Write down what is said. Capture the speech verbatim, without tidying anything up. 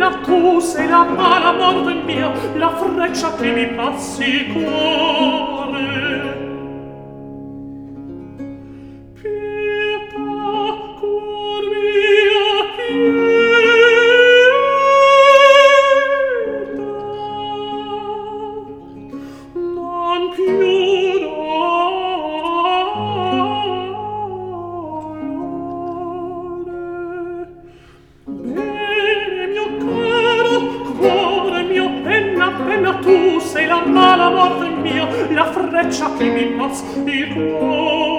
penna, tu sei la mala morte mia, la freccia che mi passi il cuore. Tu sei la mala morte mia, la freccia che mi passa il cuore.